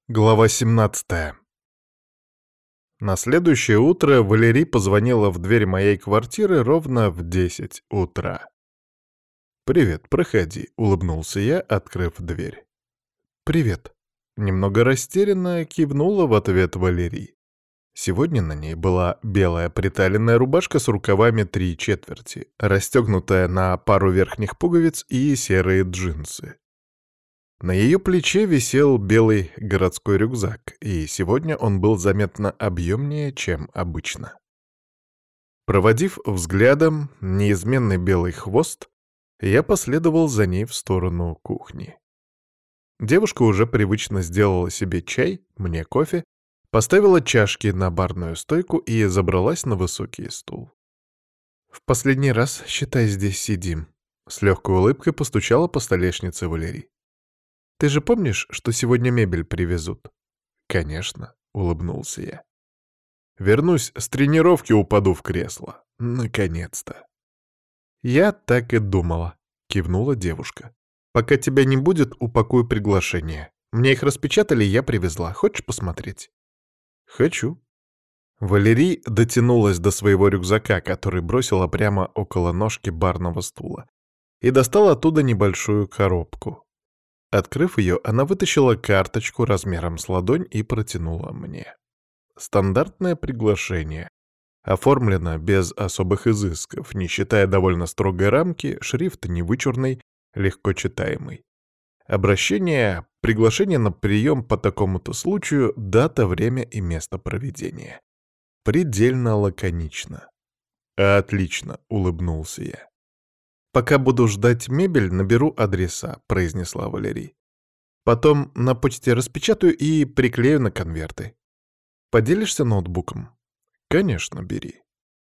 Глава 17. На следующее утро Валерий позвонила в дверь моей квартиры ровно в 10 утра. «Привет, проходи», — улыбнулся я, открыв дверь. «Привет». Немного растерянно кивнула в ответ Валерий. Сегодня на ней была белая приталенная рубашка с рукавами 3/4, расстегнутая на пару верхних пуговиц и серые джинсы. На ее плече висел белый городской рюкзак, и сегодня он был заметно объемнее, чем обычно. Проводив взглядом неизменный белый хвост, я последовал за ней в сторону кухни. Девушка уже привычно сделала себе чай, мне кофе, поставила чашки на барную стойку и забралась на высокий стул. «В последний раз, считай, здесь сидим», — с легкой улыбкой постучала по столешнице Валерий. «Ты же помнишь, что сегодня мебель привезут?» «Конечно», — улыбнулся я. «Вернусь с тренировки, упаду в кресло. Наконец-то». «Я так и думала», — кивнула девушка. «Пока тебя не будет, упакую приглашение. Мне их распечатали, я привезла. Хочешь посмотреть?» «Хочу». Валерий дотянулась до своего рюкзака, который бросила прямо около ножки барного стула, и достала оттуда небольшую коробку. Открыв ее, она вытащила карточку размером с ладонь и протянула мне. Стандартное приглашение. Оформлено без особых изысков, не считая довольно строгой рамки, шрифт невычурный, легко читаемый. Обращение, приглашение на прием по такому-то случаю, дата, время и место проведения. Предельно лаконично. «Отлично», — улыбнулся я. «Пока буду ждать мебель, наберу адреса», — произнесла Валерий. «Потом на почте распечатаю и приклею на конверты. Поделишься ноутбуком?» «Конечно, бери».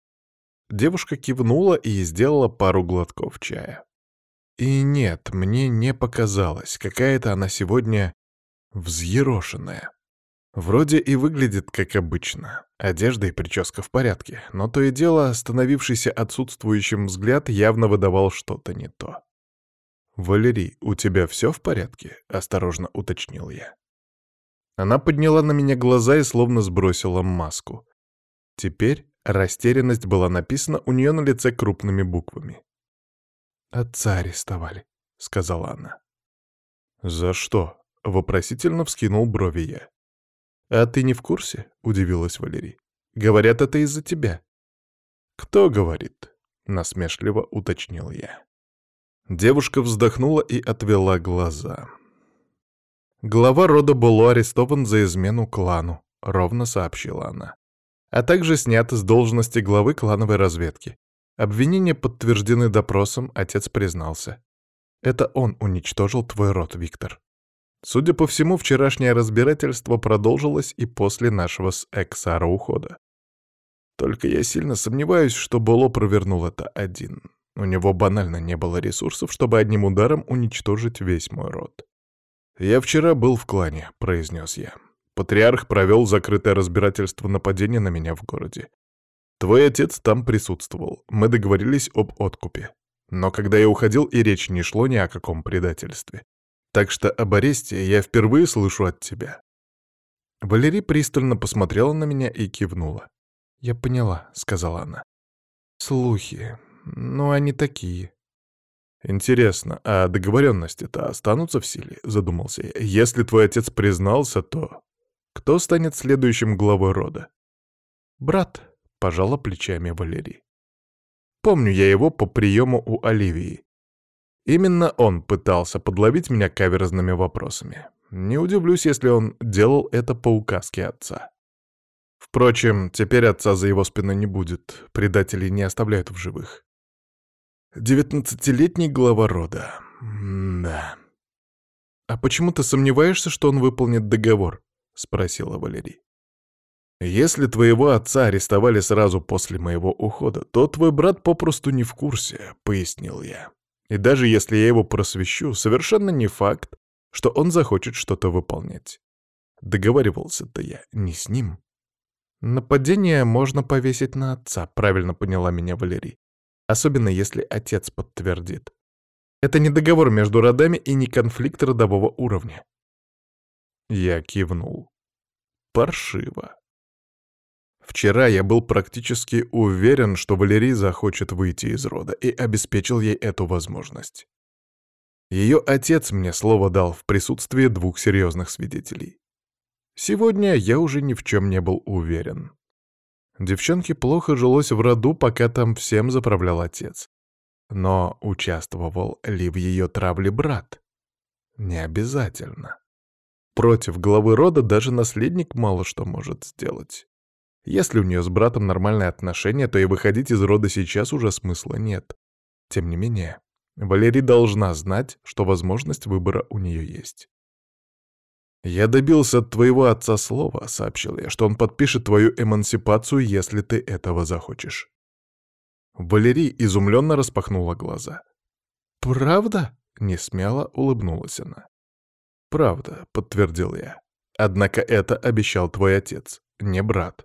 Девушка кивнула и сделала пару глотков чая. И нет, мне не показалось, какая-то она сегодня взъерошенная. Вроде и выглядит как обычно, одежда и прическа в порядке, но то и дело становившийся отсутствующим взгляд явно выдавал что-то не то. «Валерий, у тебя все в порядке?» — осторожно уточнил я. Она подняла на меня глаза и словно сбросила маску. Теперь растерянность была написана у нее на лице крупными буквами. «Отца арестовали», — сказала она. «За что?» — вопросительно вскинул брови я. «А ты не в курсе?» — удивилась Валерий. «Говорят, это из-за тебя». «Кто говорит?» — насмешливо уточнил я. Девушка вздохнула и отвела глаза. «Глава рода Боло арестован за измену клану», — ровно сообщила она. «А также снят с должности главы клановой разведки. Обвинения подтверждены допросом, отец признался. Это он уничтожил твой род, Виктор. Судя по всему, вчерашнее разбирательство продолжилось и после нашего с Эксара ухода. Только я сильно сомневаюсь, что Боло провернул это один. У него банально не было ресурсов, чтобы одним ударом уничтожить весь мой род. «Я вчера был в клане», — произнес я. «Патриарх провел закрытое разбирательство нападения на меня в городе. Твой отец там присутствовал. Мы договорились об откупе. Но когда я уходил, и речь не шло ни о каком предательстве. Так что об аресте я впервые слышу от тебя». Валерий пристально посмотрела на меня и кивнула. «Я поняла», — сказала она. «Слухи. Ну, они такие». «Интересно, а договоренности-то останутся в силе?» — задумался я. «Если твой отец признался, то кто станет следующим главой рода?» «Брат», — пожала плечами Валерий. «Помню я его по приему у Оливии. Именно он пытался подловить меня каверзными вопросами. Не удивлюсь, если он делал это по указке отца. Впрочем, теперь отца за его спиной не будет, предателей не оставляют в живых. 19-летний глава рода. Да. «А почему ты сомневаешься, что он выполнит договор?» — спросила Валерий. «Если твоего отца арестовали сразу после моего ухода, то твой брат попросту не в курсе», — пояснил я. «И даже если я его просвещу, совершенно не факт, что он захочет что-то выполнять. Договаривался-то я не с ним». «Нападение можно повесить на отца», — правильно поняла меня Валерий. «Особенно если отец подтвердит. Это не договор между родами и не конфликт родового уровня». Я кивнул. Паршиво. Вчера я был практически уверен, что Валерий захочет выйти из рода, и обеспечил ей эту возможность. Ее отец мне слово дал в присутствии двух серьезных свидетелей. Сегодня я уже ни в чем не был уверен. Девчонке плохо жилось в роду, пока там всем заправлял отец. Но участвовал ли в ее травле брат? Не обязательно. Против главы рода даже наследник мало что может сделать. Если у нее с братом нормальные отношения, то и выходить из рода сейчас уже смысла нет. Тем не менее, Валерий должна знать, что возможность выбора у нее есть. «Я добился от твоего отца слова», — сообщил я, «что он подпишет твою эмансипацию, если ты этого захочешь». Валерий изумленно распахнула глаза. «Правда?» — несмело улыбнулась она. «Правда», — подтвердил я. «Однако это обещал твой отец, не брат».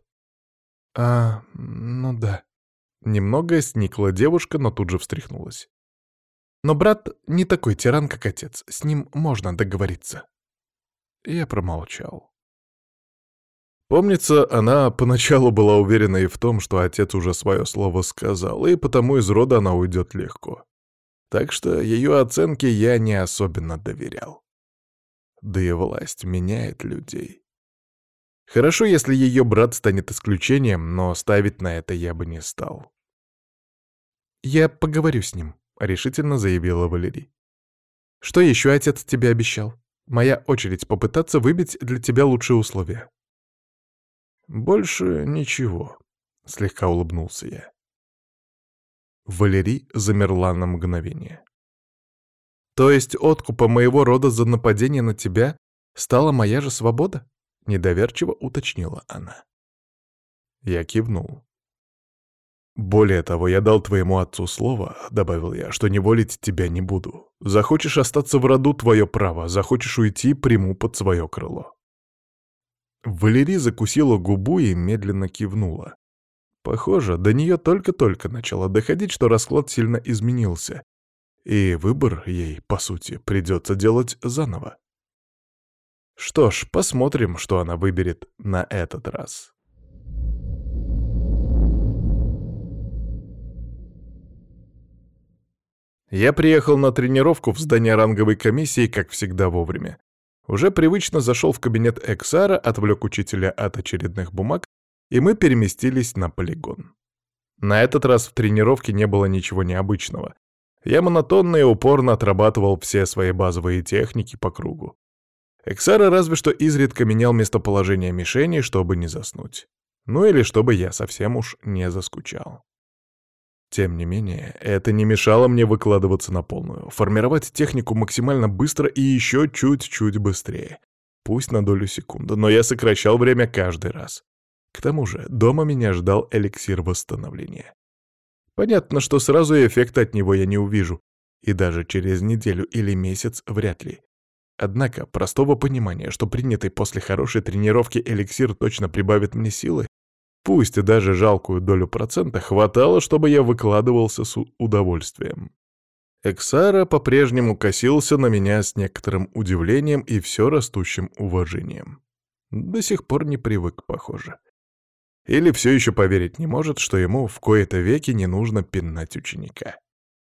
Ну да». Немного сникла девушка, но тут же встряхнулась. «Но брат не такой тиран, как отец. С ним можно договориться». Я промолчал. Помнится, она поначалу была уверена и в том, что отец уже свое слово сказал, и потому из рода она уйдет легко. Так что ее оценке я не особенно доверял. Да и власть меняет людей. Хорошо, если ее брат станет исключением, но ставить на это я бы не стал. «Я поговорю с ним», — решительно заявила Валерий. «Что еще отец тебе обещал? Моя очередь попытаться выбить для тебя лучшие условия». «Больше ничего», — слегка улыбнулся я. Валерий замерла на мгновение. «То есть откупа моего рода за нападение на тебя стала моя же свобода?» — недоверчиво уточнила она. Я кивнул. «Более того, я дал твоему отцу слово, — добавил я, — что неволить тебя не буду. Захочешь остаться в роду — твое право, захочешь уйти — приму под свое крыло». Валерий закусила губу и медленно кивнула. Похоже, до нее только-только начало доходить, что расклад сильно изменился, и выбор ей, по сути, придется делать заново. Что ж, посмотрим, что она выберет на этот раз. Я приехал на тренировку в здание ранговой комиссии, как всегда, вовремя. Уже привычно зашел в кабинет Эксара, отвлек учителя от очередных бумаг, и мы переместились на полигон. На этот раз в тренировке не было ничего необычного. Я монотонно и упорно отрабатывал все свои базовые техники по кругу. Эксара разве что изредка менял местоположение мишени, чтобы не заснуть. Ну или чтобы я совсем уж не заскучал. Тем не менее, это не мешало мне выкладываться на полную, формировать технику максимально быстро и еще чуть-чуть быстрее. Пусть на долю секунды, но я сокращал время каждый раз. К тому же дома меня ждал эликсир восстановления. Понятно, что сразу эффекта от него я не увижу, и даже через неделю или месяц вряд ли. Однако простого понимания, что принятый после хорошей тренировки эликсир точно прибавит мне силы, пусть и даже жалкую долю процента, хватало, чтобы я выкладывался с удовольствием. Эксара по-прежнему косился на меня с некоторым удивлением и все растущим уважением. До сих пор не привык, похоже. Или все еще поверить не может, что ему в кои-то веки не нужно пинать ученика.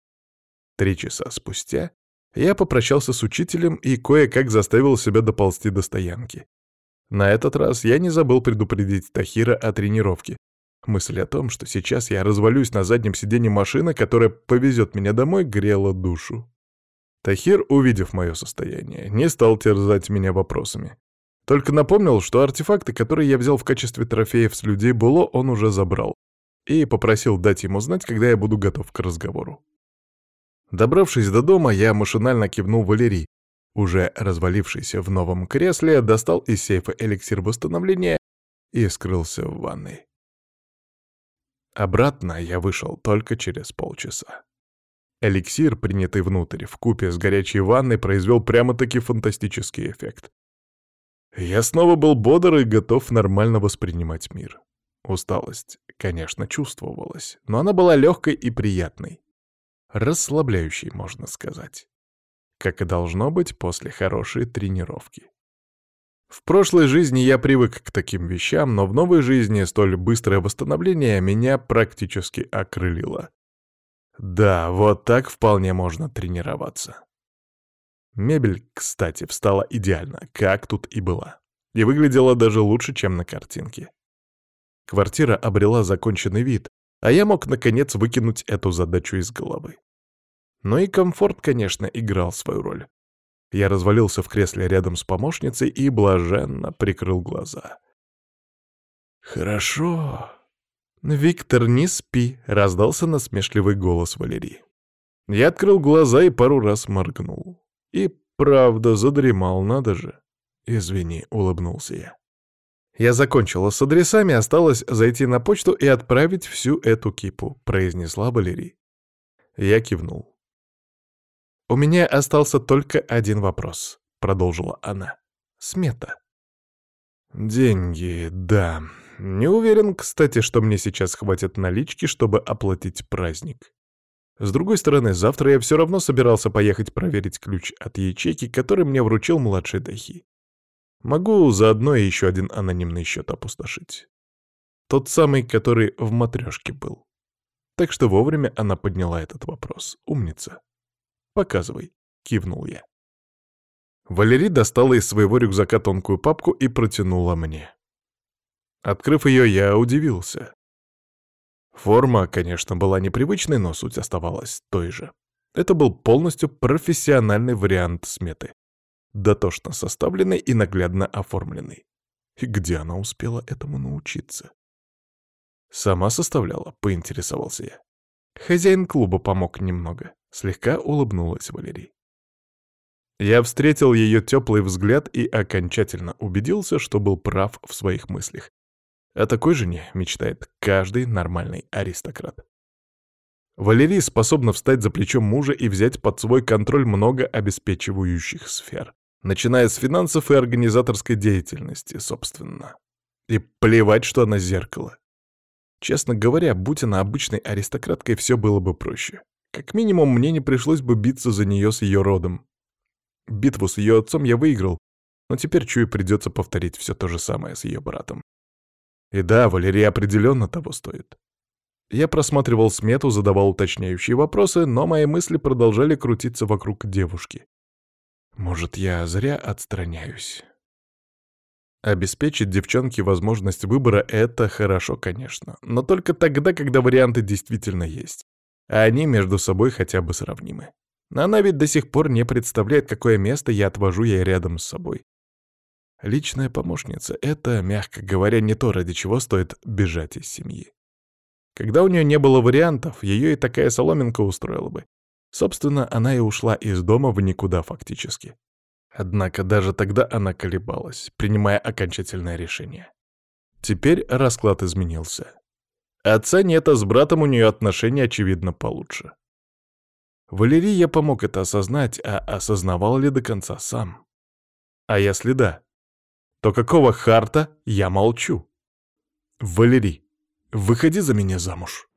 3 часа спустя я попрощался с учителем и кое-как заставил себя доползти до стоянки. На этот раз я не забыл предупредить Тахира о тренировке. Мысль о том, что сейчас я развалюсь на заднем сиденье машины, которая повезет меня домой, грела душу. Тахир, увидев мое состояние, не стал терзать меня вопросами. Только напомнил, что артефакты, которые я взял в качестве трофеев с людей Було, он уже забрал, и попросил дать ему знать, когда я буду готов к разговору. Добравшись до дома, я машинально кивнул Валерий, уже развалившийся в новом кресле, достал из сейфа эликсир восстановления и скрылся в ванной. Обратно я вышел только через полчаса. Эликсир, принятый внутрь, вкупе с горячей ванной, произвел прямо-таки фантастический эффект. Я снова был бодр и готов нормально воспринимать мир. Усталость, конечно, чувствовалась, но она была легкой и приятной. Расслабляющей, можно сказать. Как и должно быть после хорошей тренировки. В прошлой жизни я привык к таким вещам, но в новой жизни столь быстрое восстановление меня практически окрылило. Да, вот так вполне можно тренироваться. Мебель, кстати, встала идеально, как тут и была. И выглядела даже лучше, чем на картинке. Квартира обрела законченный вид, а я мог, наконец, выкинуть эту задачу из головы. Но и комфорт, конечно, играл свою роль. Я развалился в кресле рядом с помощницей и блаженно прикрыл глаза. «Хорошо». «Виктор, не спи», — раздался насмешливый голос Валерии. Я открыл глаза и пару раз моргнул. И правда задремал, надо же. «Извини», — улыбнулся я. «Я закончила с адресами, осталось зайти на почту и отправить всю эту кипу», — произнесла Валерия. Я кивнул. «У меня остался только один вопрос», — продолжила она. «Смета». «Деньги, да. Не уверен, кстати, что мне сейчас хватит налички, чтобы оплатить праздник. С другой стороны, завтра я все равно собирался поехать проверить ключ от ячейки, который мне вручил младший Дахи. Могу заодно и еще один анонимный счет опустошить. Тот самый, который в матрешке был. Так что вовремя она подняла этот вопрос. Умница. «Показывай», — кивнул я. Валерий достала из своего рюкзака тонкую папку и протянула мне. Открыв ее, я удивился. Форма, конечно, была непривычной, но суть оставалась той же. Это был полностью профессиональный вариант сметы. Дотошно составленный и наглядно оформленный. И где она успела этому научиться? «Сама составляла?» — поинтересовался я. Хозяин клуба помог немного. Слегка улыбнулась Валерия. Я встретил ее теплый взгляд и окончательно убедился, что был прав в своих мыслях. О такой жене мечтает каждый нормальный аристократ. Валерия способна встать за плечом мужа и взять под свой контроль много обеспечивающих сфер, начиная с финансов и организаторской деятельности, собственно. И плевать, что она зеркало. Честно говоря, будь она обычной аристократкой, все было бы проще. Как минимум, мне не пришлось бы биться за нее с ее родом. Битву с ее отцом я выиграл, но теперь, чую, придется повторить все то же самое с ее братом. И да, Валерия определенно того стоит. Я просматривал смету, задавал уточняющие вопросы, но мои мысли продолжали крутиться вокруг девушки. Может, я зря отстраняюсь? Обеспечить девчонке возможность выбора — это хорошо, конечно, но только тогда, когда варианты действительно есть, а они между собой хотя бы сравнимы. Она ведь до сих пор не представляет, какое место я отвожу ей рядом с собой. Личная помощница — это, мягко говоря, не то, ради чего стоит бежать из семьи. Когда у нее не было вариантов, ее и такая соломинка устроила бы. Собственно, она и ушла из дома в никуда фактически. Однако даже тогда она колебалась, принимая окончательное решение. Теперь расклад изменился. Отца нет, а с братом у нее отношения, очевидно, получше. Валерии я помог это осознать, а осознавал ли до конца сам? А если да, то какого харта я молчу? Валерий, выходи за меня замуж.